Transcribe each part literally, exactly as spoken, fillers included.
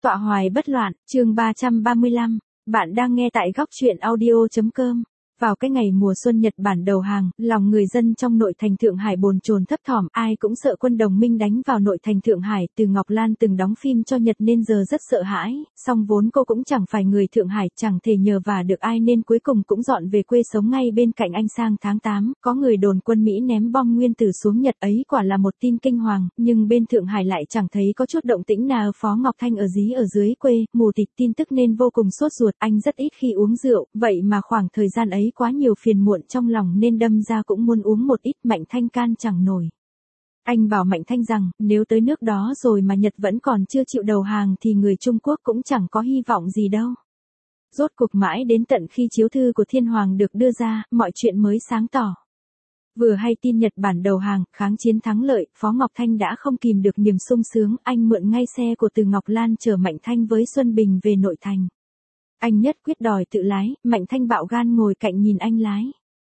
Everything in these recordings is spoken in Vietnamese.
Tọa hoài bất loạn, chương ba trăm ba mươi lăm, bạn đang nghe tại góc truyện audio.com. Vào cái ngày mùa xuân Nhật Bản đầu hàng, lòng người dân trong nội thành Thượng Hải bồn chồn thấp thỏm, ai cũng sợ quân đồng minh đánh vào nội thành Thượng Hải. Từ Ngọc Lan từng đóng phim cho Nhật nên giờ rất sợ hãi, song vốn cô cũng chẳng phải người Thượng Hải, chẳng thể nhờ vả được ai nên cuối cùng cũng dọn về quê sống ngay bên cạnh anh. Sang tháng tám, có người đồn quân Mỹ ném bom nguyên tử xuống Nhật, ấy quả là một tin kinh hoàng, nhưng bên Thượng Hải lại chẳng thấy có chút động tĩnh nào. Phó Ngọc Thanh ở dí ở dưới quê, mù tịt tin tức nên vô cùng sốt ruột. Anh rất ít khi uống rượu, vậy mà khoảng thời gian ấy quá nhiều phiền muộn trong lòng nên đâm ra cũng muốn uống một ít. Mạnh Thanh can chẳng nổi. Anh bảo Mạnh Thanh rằng, nếu tới nước đó rồi mà Nhật vẫn còn chưa chịu đầu hàng thì người Trung Quốc cũng chẳng có hy vọng gì đâu. Rốt cuộc mãi đến tận khi chiếu thư của Thiên Hoàng được đưa ra, mọi chuyện mới sáng tỏ. Vừa hay tin Nhật Bản đầu hàng, kháng chiến thắng lợi, Phó Ngọc Thanh đã không kìm được niềm sung sướng. Anh mượn ngay xe của Từ Ngọc Lan chở Mạnh Thanh với Xuân Bình về nội thành. Anh nhất quyết đòi tự lái, Mạnh Thanh bạo gan ngồi cạnh nhìn anh lái.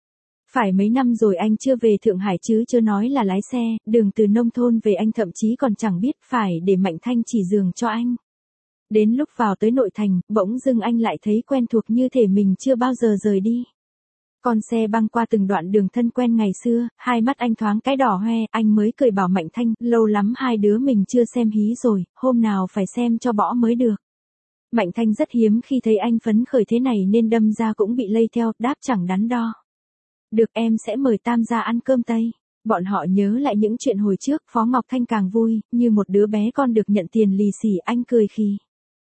Phải mấy năm rồi anh chưa về Thượng Hải chứ chưa nói là lái xe, đường từ nông thôn về anh thậm chí còn chẳng biết, phải để Mạnh Thanh chỉ đường cho anh. Đến lúc vào tới nội thành, bỗng dưng anh lại thấy quen thuộc như thể mình chưa bao giờ rời đi. Con xe băng qua từng đoạn đường thân quen ngày xưa, hai mắt anh thoáng cái đỏ hoe, anh mới cười bảo Mạnh Thanh, lâu lắm hai đứa mình chưa xem hí rồi, hôm nào phải xem cho bỏ mới được. Mạnh Thanh rất hiếm khi thấy anh phấn khởi thế này nên đâm ra cũng bị lây theo, đáp chẳng đắn đo. Được, em sẽ mời Tam ra ăn cơm Tây. Bọn họ nhớ lại những chuyện hồi trước, Phó Ngọc Thanh càng vui, như một đứa bé con được nhận tiền lì xì. Anh cười khì.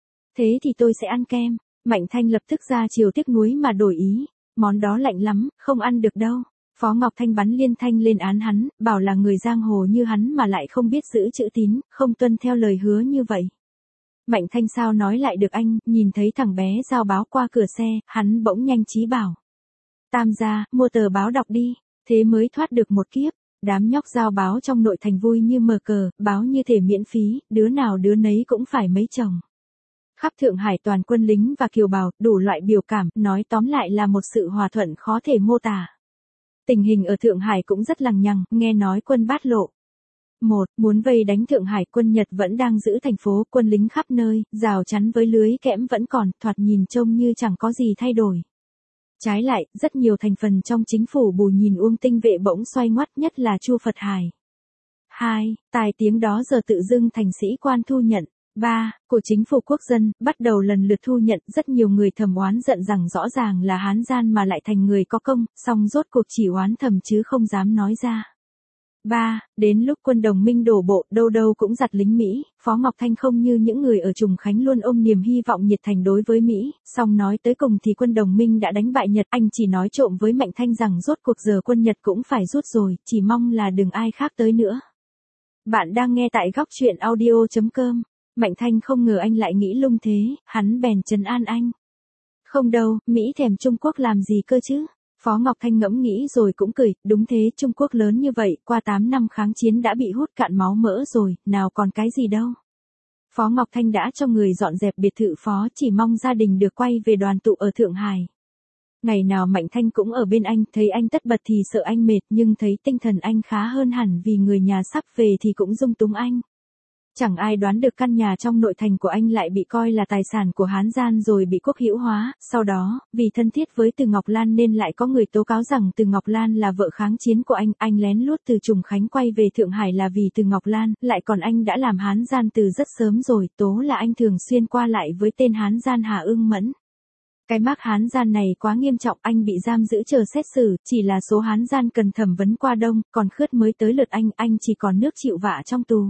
Thế thì tôi sẽ ăn kem. Mạnh Thanh lập tức ra chiều tiếc nuối mà đổi ý. Món đó lạnh lắm, không ăn được đâu. Phó Ngọc Thanh bắn liên thanh lên án hắn, bảo là người giang hồ như hắn mà lại không biết giữ chữ tín, không tuân theo lời hứa như vậy. Mạnh Thanh sao nói lại được anh, nhìn thấy thằng bé giao báo qua cửa xe, hắn bỗng nhanh trí bảo. Tam gia, mua tờ báo đọc đi, thế mới thoát được một kiếp. Đám nhóc giao báo trong nội thành vui như mờ cờ, báo như thể miễn phí, đứa nào đứa nấy cũng phải mấy chồng. Khắp Thượng Hải toàn quân lính và kiều bào, đủ loại biểu cảm, nói tóm lại là một sự hòa thuận khó thể mô tả. Tình hình ở Thượng Hải cũng rất lằng nhằng, nghe nói quân bát lộ. Một, muốn vây đánh Thượng Hải, quân Nhật vẫn đang giữ thành phố, quân lính khắp nơi, rào chắn với lưới kẽm vẫn còn, thoạt nhìn trông như chẳng có gì thay đổi. Trái lại, rất nhiều thành phần trong chính phủ bù nhìn Uông Tinh Vệ bỗng xoay ngoắt, nhất là Chu Phật Hải. Hai, tài tiếng đó giờ tự dưng thành sĩ quan thu nhận. Ba, của chính phủ quốc dân, bắt đầu lần lượt thu nhận. Rất nhiều người thầm oán giận rằng rõ ràng là Hán gian mà lại thành người có công, song rốt cuộc chỉ oán thầm chứ không dám nói ra. Ba, đến lúc quân đồng minh đổ bộ, đâu đâu cũng giặt lính Mỹ, Phó Ngọc Thanh không như những người ở Trùng Khánh luôn ôm niềm hy vọng nhiệt thành đối với Mỹ, song nói tới cùng thì quân đồng minh đã đánh bại Nhật. Anh chỉ nói trộm với Mạnh Thanh rằng rốt cuộc giờ quân Nhật cũng phải rút rồi, chỉ mong là đừng ai khác tới nữa. Bạn đang nghe tại góc truyện audio.com. Mạnh Thanh không ngờ anh lại nghĩ lung thế, hắn bèn trấn an anh. Không đâu, Mỹ thèm Trung Quốc làm gì cơ chứ? Phó Ngọc Thanh ngẫm nghĩ rồi cũng cười, đúng thế, Trung Quốc lớn như vậy, qua tám năm kháng chiến đã bị hút cạn máu mỡ rồi, nào còn cái gì đâu. Phó Ngọc Thanh đã cho người dọn dẹp biệt thự phó, chỉ mong gia đình được quay về đoàn tụ ở Thượng Hải. Ngày nào Mạnh Thanh cũng ở bên anh, thấy anh tất bật thì sợ anh mệt, nhưng thấy tinh thần anh khá hơn hẳn vì người nhà sắp về thì cũng dung túng anh. Chẳng ai đoán được căn nhà trong nội thành của anh lại bị coi là tài sản của Hán gian rồi bị quốc hữu hóa. Sau đó, vì thân thiết với Từ Ngọc Lan nên lại có người tố cáo rằng Từ Ngọc Lan là vợ kháng chiến của anh. Anh lén lút từ Trùng Khánh quay về Thượng Hải là vì Từ Ngọc Lan, lại còn anh đã làm Hán gian từ rất sớm rồi, tố là anh thường xuyên qua lại với tên Hán gian Hà Ưng Mẫn. Cái mác Hán gian này quá nghiêm trọng, anh bị giam giữ chờ xét xử, chỉ là số Hán gian cần thẩm vấn qua đông, còn Khướt mới tới lượt anh, anh chỉ còn nước chịu vạ trong tù.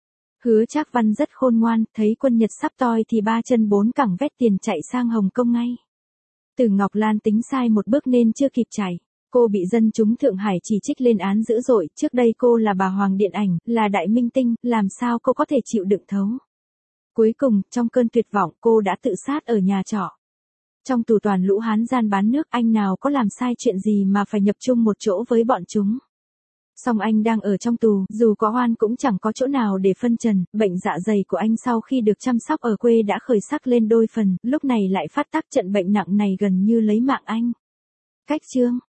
Hứa Trác Văn rất khôn ngoan, thấy quân Nhật sắp toi thì ba chân bốn cẳng vét tiền chạy sang Hồng Kông ngay. Từ Ngọc Lan tính sai một bước nên chưa kịp chạy. Cô bị dân chúng Thượng Hải chỉ trích lên án dữ dội, trước đây cô là bà hoàng điện ảnh, là đại minh tinh, làm sao cô có thể chịu đựng thấu. Cuối cùng, trong cơn tuyệt vọng, cô đã tự sát ở nhà trọ. Trong tù toàn lũ Hán gian bán nước, anh nào có làm sai chuyện gì mà phải nhập chung một chỗ với bọn chúng. Song anh đang ở trong tù, dù có oan cũng chẳng có chỗ nào để phân trần. Bệnh dạ dày của anh sau khi được chăm sóc ở quê đã khởi sắc lên đôi phần, lúc này lại phát tác, trận bệnh nặng này gần như lấy mạng anh. Cách chương